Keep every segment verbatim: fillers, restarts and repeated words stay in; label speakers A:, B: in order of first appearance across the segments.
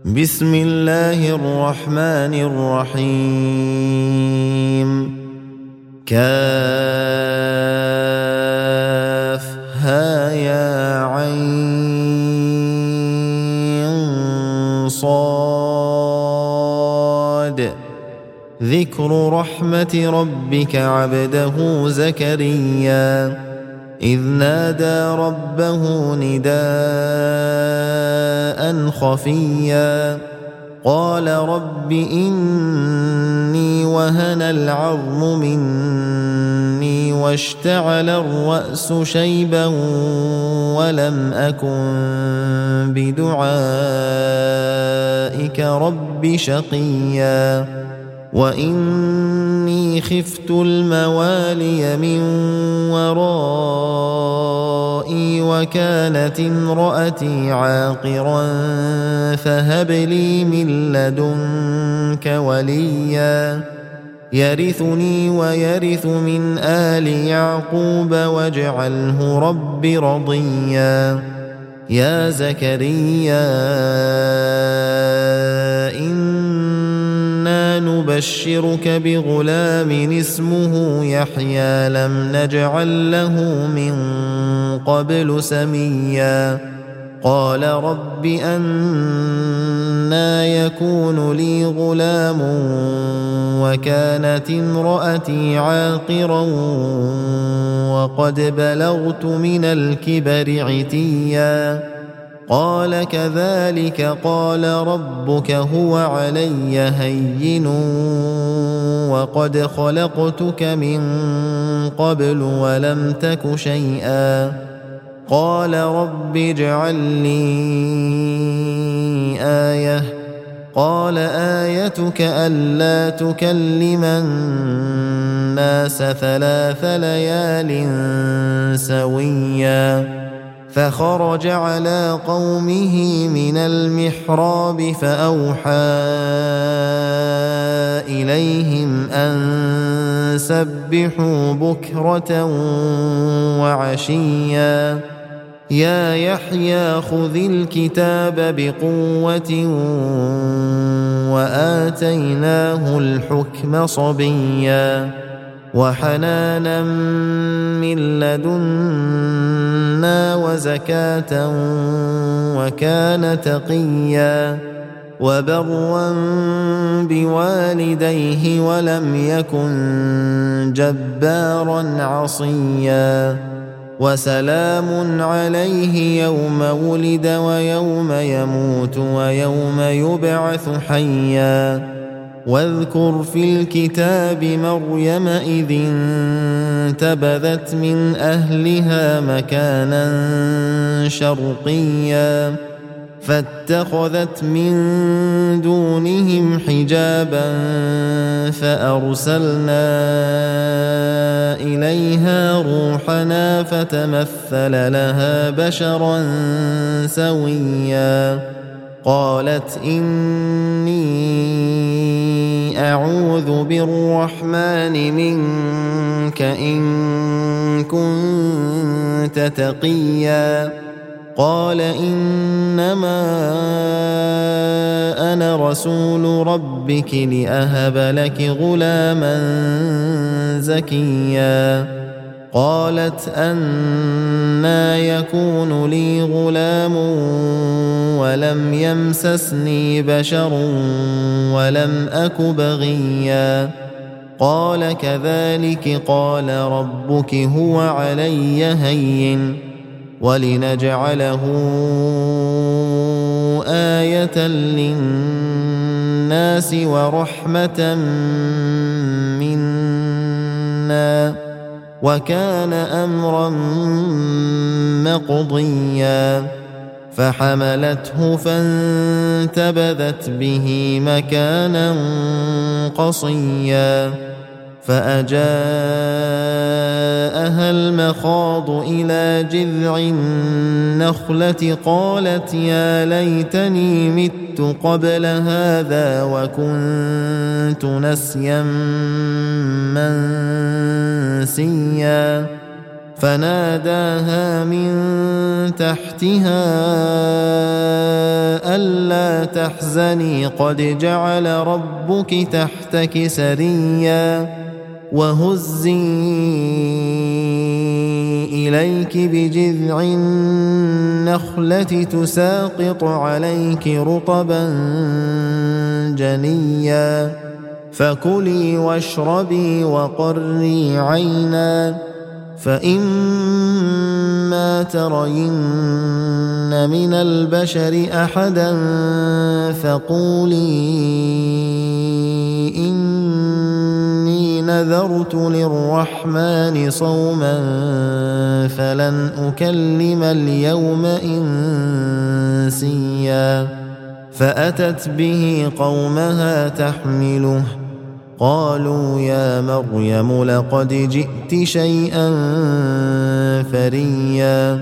A: بسم الله الرحمن الرحيم كافها يا عين صاد ذكر رحمة ربك عبده زكريا إذ نادى ربه نداء خفيا قال رب إني وهن العظم مني واشتعل الرأس شيبا ولم أكن بدعائك رب شقيا وإني خفت الموالي من ورائي وكانت امرأتي عاقرا فهب لي من لدنك وليا يرثني ويرث من آل يعقوب واجعله رب رضيا يا زكريا إنا نبشرك بغلام اسمه يحيى لم نجعل له من قبل سميا قال رب أنى يكون لي غلام وكانت امرأتي عاقرا وقد بلغت من الكبر عتيا قال كذلك قال ربك هو علي هين وقد خلقتك من قبل ولم تك شيئا قال رب اجعل لي آية قال آيتك ألا تكلم الناس ثلاث ليال سويا فخرج على قومه من المحراب فأوحى إليهم أن سبحوا بكرة وعشيا يا يحيى خذ الكتاب بقوة وآتيناه الحكم صبيا وحنانا من لدنا وزكاة وكان تقيا وبرا بوالديه ولم يكن جبارا عصيا وسلام عليه يوم ولد ويوم يموت ويوم يبعث حيا واذكر في الكتاب مريم إذ انتبذت من أهلها مكانا شرقيا فاتخذت من دونهم حجابا فأرسلنا إليها روحنا فتمثل لها بشرا سويا قالت إني أعوذ بالرحمن منك إن كنت تقيا قال إنما أنا رسول ربك لأهب لك غلاما زكيا قالت أنى يكون لي غلام ولم يمسسني بشر ولم أك بغيا قال كذلك قال ربك هو علي هين ولنجعله آية للناس ورحمة منا وكان أمرا مقضيا فحملته فانتبذت به مكانا قصيا فأجاءها المخاض إلى جذع النخلة قالت يا ليتني مت قبل هذا وكنت نسيا منسيا فناداها من تحتها ألا تحزني قد جعل ربك تحتك سريا وهزي إليك بجذع النخلة تساقط عليك رطبا جنيا فكلي واشربي وقري عينا فإما ترين من البشر أحدا فقولي إني نذرت للرحمن صوما فلن أكلم اليوم إنسيا فأتت به قومها تحمله قالوا يا مريم لقد جئت شيئا فريا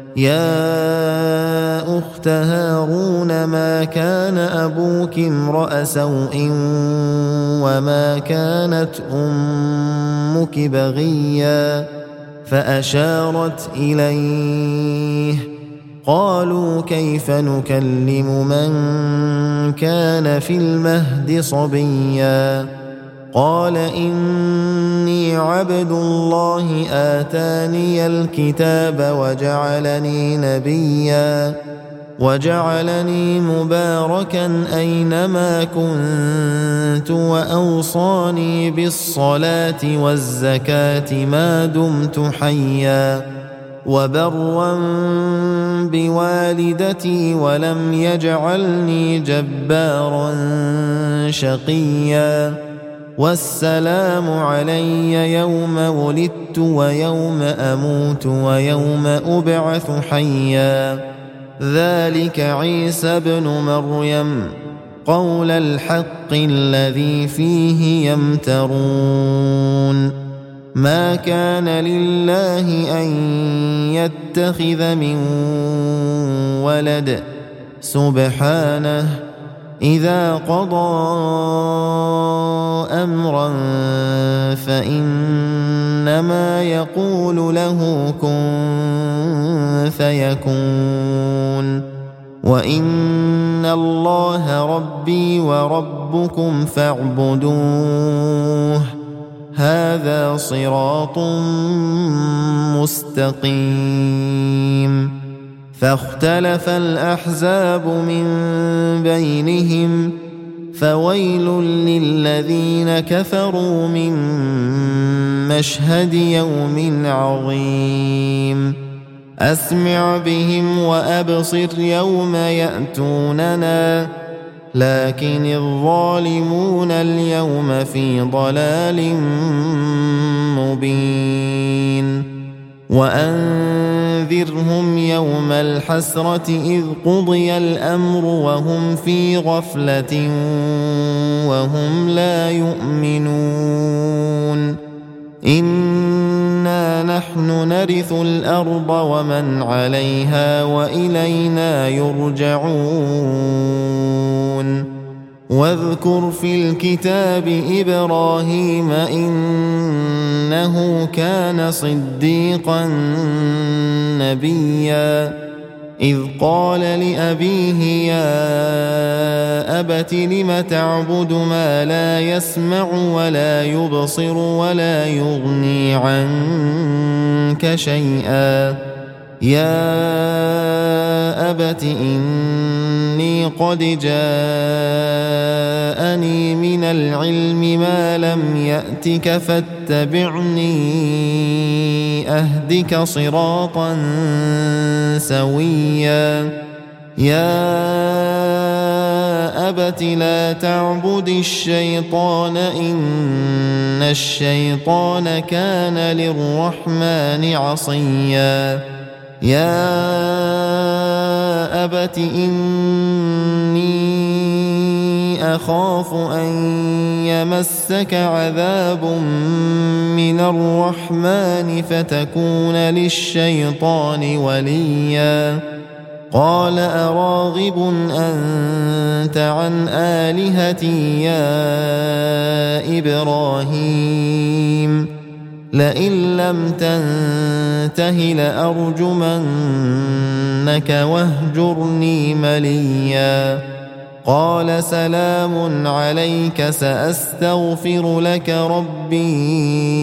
A: يا أخت هارون ما كان أبوك امرأ سوء وما كانت أمك بغيا فأشارت إليه قالوا كيف نكلم من كان في المهد صبيا قال إني عبد الله آتاني الكتاب وجعلني نبيا وجعلني مباركا أينما كنت وأوصاني بالصلاة والزكاة ما دمت حيا وبرا بوالدتي ولم يجعلني جبارا شقيا والسلام علي يوم ولدت ويوم أموت ويوم أبعث حيا ذلك عيسى ابن مريم قول الحق الذي فيه يمترون ما كان لله أن يتخذ من ولد سبحانه إذا قضى أمرا فإنما يقول له كن فيكون وإن الله ربي وربكم فاعبدوه هذا صراط مستقيم فاختلف الأحزاب من بينهم فويل للذين كفروا من مشهد يوم عظيم أسمع بهم وأبصر يوم يأتوننا لكن الظالمون اليوم في ضلال مبين وأنذرهم يوم الحسرة إذ قضي الأمر وهم في غفلة وهم لا يؤمنون إنا نحن نرث الأرض ومن عليها وإلينا يرجعون واذكر في الكتاب إبراهيم إنه كان صديقا نبيا إذ قال لأبيه يا أبت لم تعبد ما لا يسمع ولا يبصر ولا يغني عنك شيئا يا أبت إني قد جاءني من العلم ما لم يأتك فاتبعني أهدك صراطا سويا يا أبت لا تعبد الشيطان إن الشيطان كان للرحمن عصيا يا أبت إني أخاف أن يمسك عذاب من الرحمن فتكون للشيطان وليا قال أراغب أنت عن آلهتي يا إبراهيم لئن لم تنته لأرجمنك واهجرني مليا قال سلام عليك سأستغفر لك ربي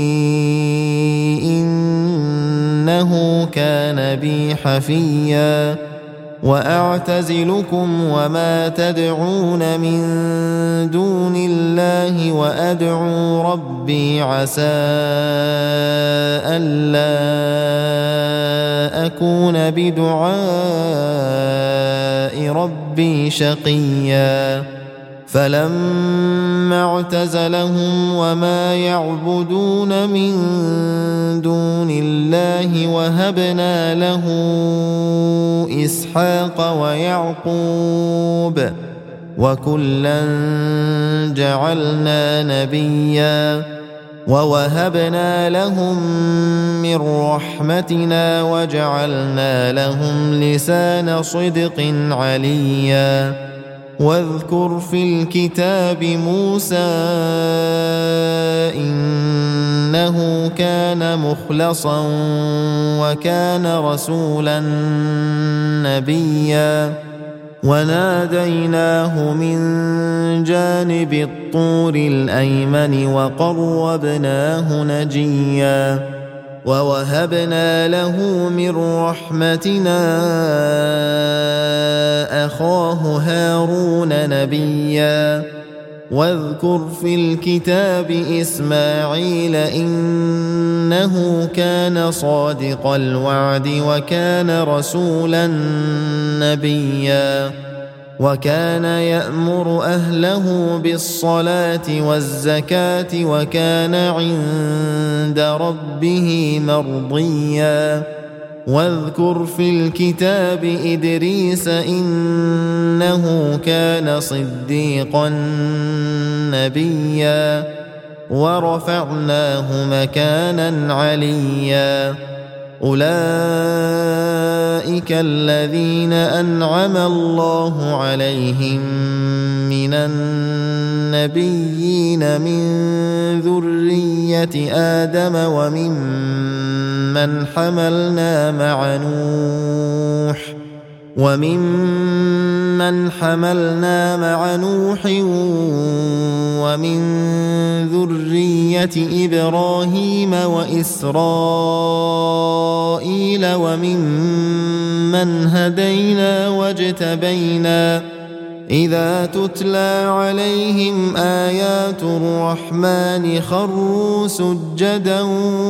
A: إنه كان بي حفيا وأعتزلكم وما تدعون من دون الله وأدعو ربي عسى ألا أكون بدعاء ربي شقيا فلما اعتزلهم وما يعبدون من دون الله وهبنا له إسحاق ويعقوب وكلا جعلنا نبيا ووهبنا لهم من رحمتنا وجعلنا لهم لسان صدق عليا واذكر في الكتاب موسى إنه كان مخلصا وكان رسولا نبيا وناديناه من جانب الطور الأيمن وقربناه نجيا ووهبنا له من رحمتنا أخاه هارون نبيا واذكر في الكتاب إسماعيل إنه كان صادق الوعد وكان رسولا نبيا وكان يأمر أهله بالصلاة والزكاة وكان عند ربه مرضيا واذكر في الكتاب إدريس إنه كان صديقا نبيا ورفعناه مكانا عليا أولئك الذين أنعم الله عليهم من النبيين من ذرية آدم وممن حملنا مع نوح وممن حملنا مع نوح ومن ذرية إبراهيم وإسرائيل وممن هدينا واجتبينا إذا تتلى عليهم آيات الرحمن خروا سجدا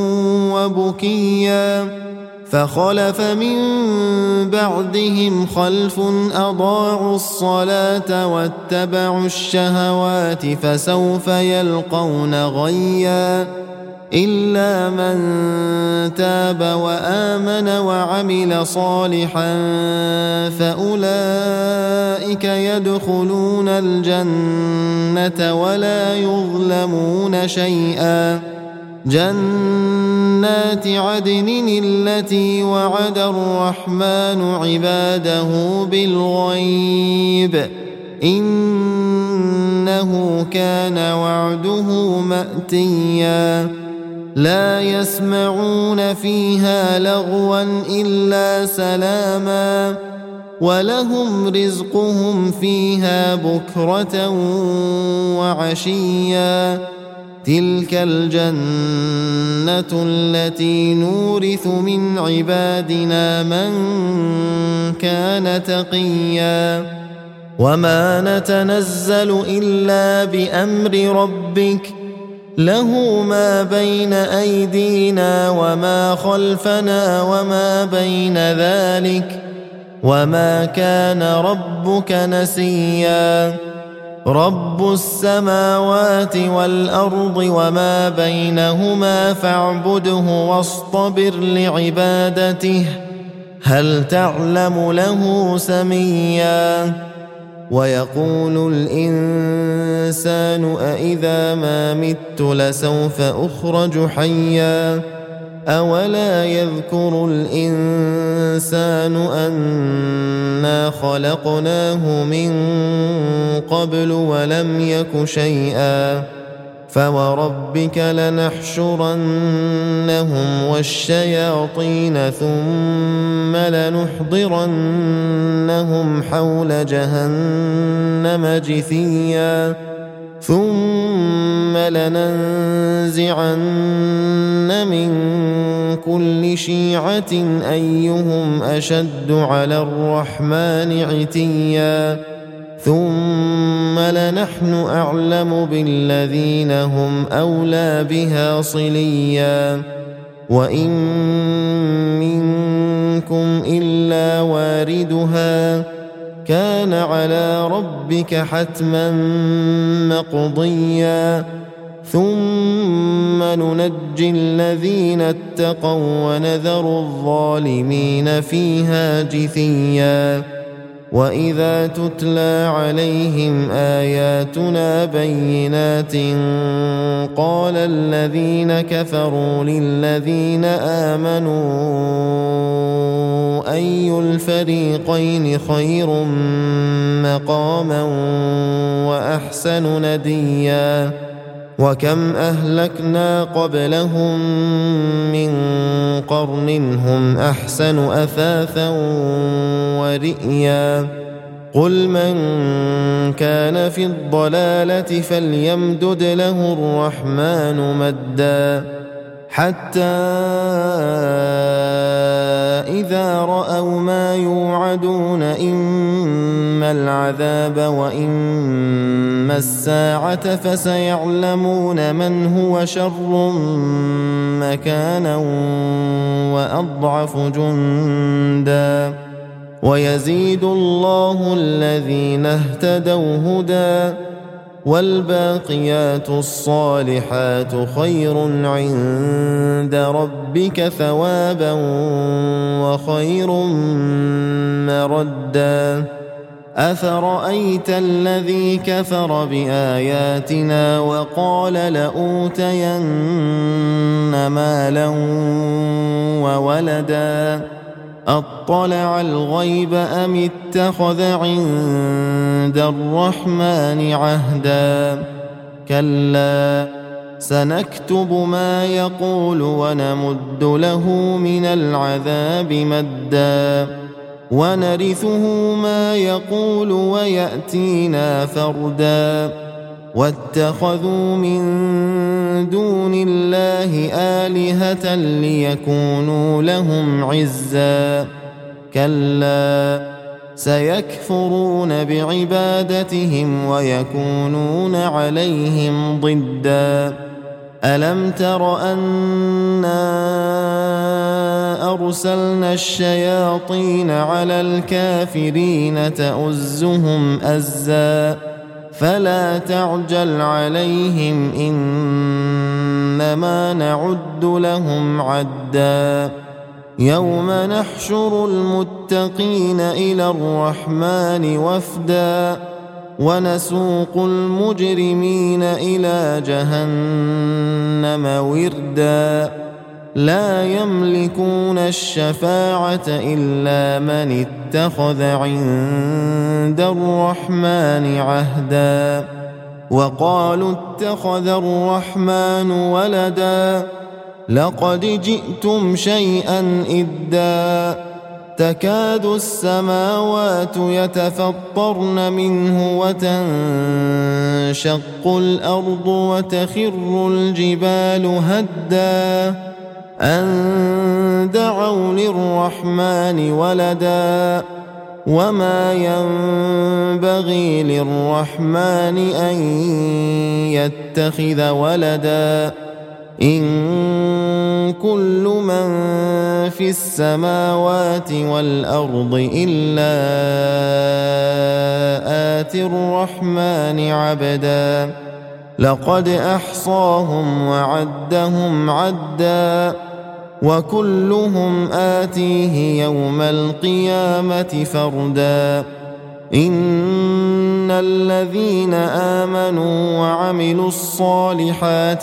A: وبكيا فخلف من بعدهم خلف أضاعوا الصلاة واتبعوا الشهوات فسوف يلقون غيا إلا من تاب وآمن وعمل صالحا فأولئك يدخلون الجنة ولا يظلمون شيئا جنات عدن التي وعد الرحمن عباده بالغيب إنه كان وعده مأتيا لا يسمعون فيها لغوا إلا سلاما ولهم رزقهم فيها بكرة وعشيا تلك الجنة التي نورث من عبادنا من كان تقيا وما نتنزل إلا بأمر ربك له ما بين أيدينا وما خلفنا وما بين ذلك وما كان ربك نسيا رب السماوات والأرض وما بينهما فاعبده واصطبر لعبادته هل تعلم له سميا ويقول الإنسان أإذا ما مت لسوف أخرج حيا أولا يذكر الإنسان أنا خلقناه من قبل ولم يك شيئا فوربك لنحشرنهم والشياطين ثم لنحضرنهم حول جهنم جثيا ثم لننزعن من كل شيعة أيهم أشد على الرحمن عتيا ثم لنحن أعلم بالذين هم أولى بها صليا وإن منكم إلا واردها كان على ربك حتما مقضيا ثم ننجي الذين اتقوا ونذر الظالمين فيها جثيا وإذا تتلى عليهم آياتنا بينات قال الذين كفروا للذين آمنوا أي الفريقين خير مقاما وأحسن نديا وكم أهلكنا قبلهم من قرن هم أحسن أثاثا ورئيا قل من كان في الضلالة فليمدد له الرحمن مدا حتى إذا رأوا ما يوعدون إما العذاب وإما الساعة فسيعلمون من هو شر مكانا وأضعف جندا ويزيد الله الذين اهتدوا هدى والباقيات الصالحات خير عند ربك ثوابا وخير مردا أفرأيت الذي كفر بآياتنا وقال لأوتين مالا وولدا أطلع الغيب أم اتخذ عند الرحمن عهدا كلا سنكتب ما يقول ونمد له من العذاب مدا ونرثه ما يقول ويأتينا فردا واتخذوا من دون الله آلهة ليكونوا لهم عزا كلا سيكفرون بعبادتهم ويكونون عليهم ضدا ألم تر أنا أرسلنا الشياطين على الكافرين تؤزهم أزا فلا تعجل عليهم إنما نعد لهم عدا يوم نحشر المتقين إلى الرحمن وفدا ونسوق المجرمين إلى جهنم وردا لا يملكون الشفاعة إلا من اتخذ عند الرحمن عهدا وقالوا اتخذ الرحمن ولدا لقد جئتم شيئا إدا تكاد السماوات يتفطرن منه وتنشق الأرض وتخر الجبال هدا أن دعوا للرحمن ولدا وما ينبغي للرحمن أن يتخذ ولدا إن كل من في السماوات والأرض إلا آتي الرحمن عبدا لقد أحصاهم وعدهم عدا وكلهم آتيه يوم القيامة فردا إن الذين آمنوا وعملوا الصالحات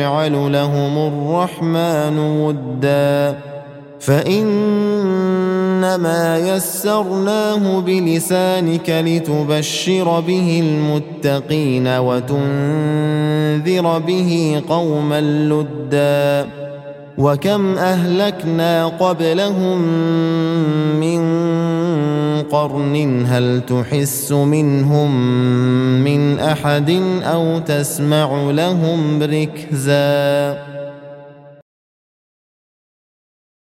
A: سيجعل لهم الرحمن ودا فإن إنما يسرناه بلسانك لتبشر به المتقين وتنذر به قوما لدا وكم أهلكنا قبلهم من قرن هل تحس منهم من أحد أو تسمع لهم ركزا